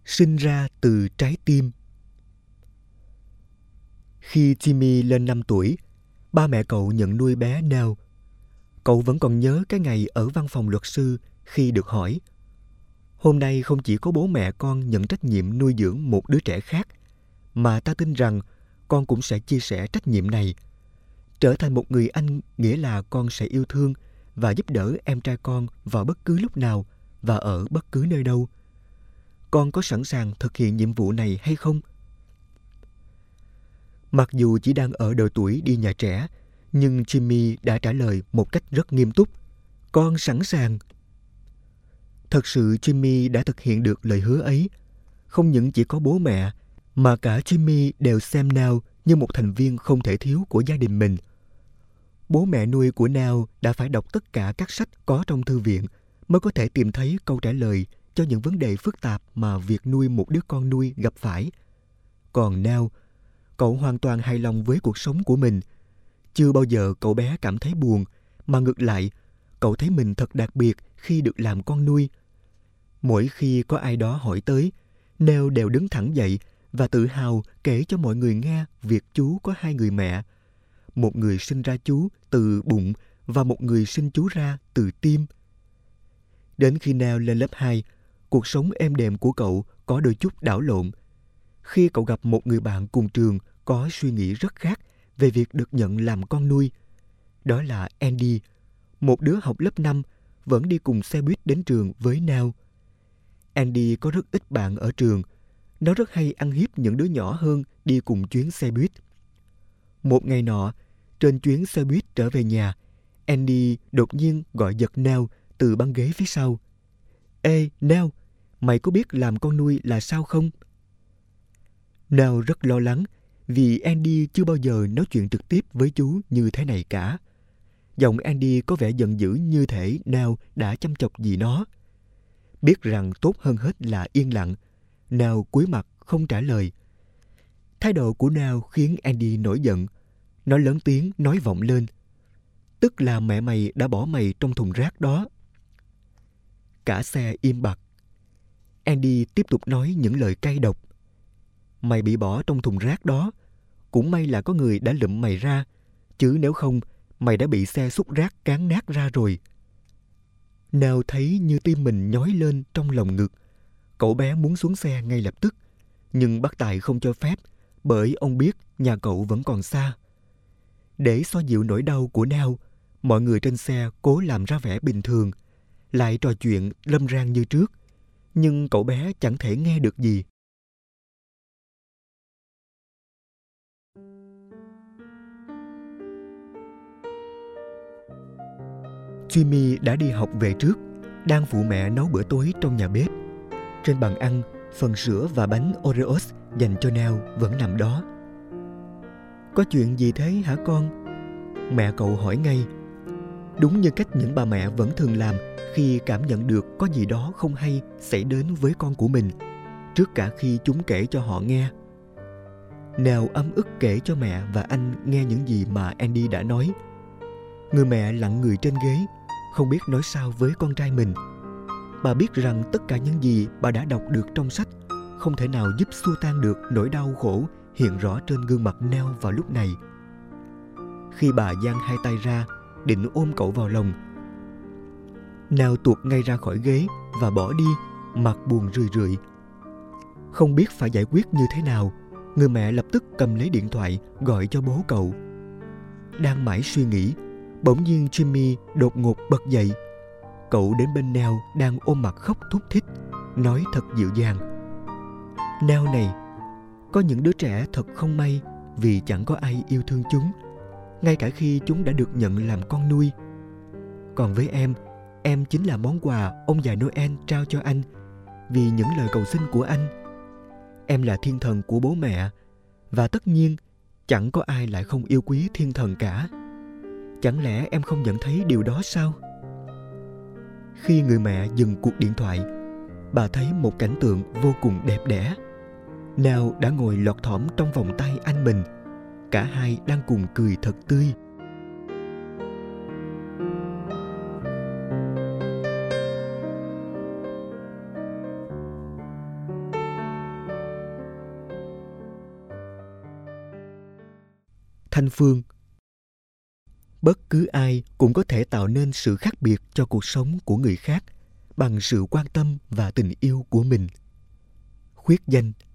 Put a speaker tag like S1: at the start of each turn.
S1: sinh ra từ trái tim. Khi Jimmy lên 5 tuổi, ba mẹ cậu nhận nuôi bé Nell. Cậu vẫn còn nhớ cái ngày ở văn phòng luật sư khi được hỏi: hôm nay không chỉ có bố mẹ con nhận trách nhiệm nuôi dưỡng một đứa trẻ khác, mà ta tin rằng con cũng sẽ chia sẻ trách nhiệm này. Trở thành một người anh nghĩa là con sẽ yêu thương và giúp đỡ em trai con vào bất cứ lúc nào và ở bất cứ nơi đâu. Con có sẵn sàng thực hiện nhiệm vụ này hay không? Mặc dù chỉ đang ở độ tuổi đi nhà trẻ, nhưng Jimmy đã trả lời một cách rất nghiêm túc: con sẵn sàng. Thật sự Jimmy đã thực hiện được lời hứa ấy. Không những chỉ có bố mẹ, mà cả Jimmy đều xem Nell như một thành viên không thể thiếu của gia đình mình. Bố mẹ nuôi của Nell đã phải đọc tất cả các sách có trong thư viện mới có thể tìm thấy câu trả lời cho những vấn đề phức tạp mà việc nuôi một đứa con nuôi gặp phải. Còn Nell, cậu hoàn toàn hài lòng với cuộc sống của mình. Chưa bao giờ cậu bé cảm thấy buồn, mà ngược lại, cậu thấy mình thật đặc biệt khi được làm con nuôi. Mỗi khi có ai đó hỏi tới, Nell đều đứng thẳng dậy và tự hào kể cho mọi người nghe việc chú có 2 người mẹ. Một người sinh ra chú từ bụng và một người sinh chú ra từ tim. Đến khi Nell lên lớp 2, cuộc sống êm đềm của cậu có đôi chút đảo lộn. Khi cậu gặp một người bạn cùng trường có suy nghĩ rất khác về việc được nhận làm con nuôi. Đó là Andy, một đứa học lớp 5, vẫn đi cùng xe buýt đến trường với Nell. Andy có rất ít bạn ở trường. Nó rất hay ăn hiếp những đứa nhỏ hơn đi cùng chuyến xe buýt. Một ngày nọ, trên chuyến xe buýt trở về nhà, Andy đột nhiên gọi giật Nell từ băng ghế phía sau. Ê, Nell, mày có biết làm con nuôi là sao không? Nell rất lo lắng vì Andy chưa bao giờ nói chuyện trực tiếp với chú như thế này cả. Giọng Andy có vẻ giận dữ như thể Nell đã chăm chọc gì nó. Biết rằng tốt hơn hết là yên lặng, Nell cúi mặt không trả lời. Thái độ của Nell khiến Andy nổi giận. Nó lớn tiếng nói vọng lên: tức là mẹ mày đã bỏ mày trong thùng rác đó. Cả xe im bặt. Andy tiếp tục nói những lời cay độc. Mày bị bỏ trong thùng rác đó. Cũng may là có người đã lụm mày ra, chứ nếu không, mày đã bị xe xúc rác cán nát ra rồi. Nell thấy như tim mình nhói lên trong lòng ngực. Cậu bé muốn xuống xe ngay lập tức, nhưng bác tài không cho phép, bởi ông biết nhà cậu vẫn còn xa. Để xoa dịu nỗi đau của Nell, mọi người trên xe cố làm ra vẻ bình thường, lại trò chuyện râm ran như trước, nhưng cậu bé chẳng thể nghe được gì. Jimmy đã đi học về trước, đang phụ mẹ nấu bữa tối trong nhà bếp. Trên bàn ăn, phần sữa và bánh Oreos dành cho Nell vẫn nằm đó. Có chuyện gì thế hả con? Mẹ cậu hỏi ngay. Đúng như cách những bà mẹ vẫn thường làm khi cảm nhận được có gì đó không hay xảy đến với con của mình, trước cả khi chúng kể cho họ nghe. Nell ấm ức kể cho mẹ và anh nghe những gì mà Andy đã nói. Người mẹ lặng người trên ghế, không biết nói sao với con trai mình. Bà biết rằng tất cả những gì bà đã đọc được trong sách không thể nào giúp xua tan được nỗi đau khổ hiện rõ trên gương mặt Nell vào lúc này. Khi bà giang hai tay ra định ôm cậu vào lòng, Nell tuột ngay ra khỏi ghế và bỏ đi, mặt buồn rười rượi. Không biết phải giải quyết như thế nào, người mẹ lập tức cầm lấy điện thoại gọi cho bố cậu. Đang mãi suy nghĩ, bỗng nhiên Jimmy đột ngột bật dậy. Cậu đến bên Nell đang ôm mặt khóc thút thít, nói thật dịu dàng: Nell này, có những đứa trẻ thật không may vì chẳng có ai yêu thương chúng, ngay cả khi chúng đã được nhận làm con nuôi. Còn với em chính là món quà ông già Noel trao cho anh vì những lời cầu xin của anh. Em là thiên thần của bố mẹ, và tất nhiên chẳng có ai lại không yêu quý thiên thần cả. Chẳng lẽ em không nhận thấy điều đó sao? Khi người mẹ dừng cuộc điện thoại, bà thấy một cảnh tượng vô cùng đẹp đẽ. Nell đã ngồi lọt thỏm trong vòng tay anh mình. Cả hai đang cùng cười thật tươi. Thanh Phương. Bất cứ ai cũng có thể tạo nên sự khác biệt cho cuộc sống của người khác bằng sự quan tâm và tình yêu của mình. Khuyết danh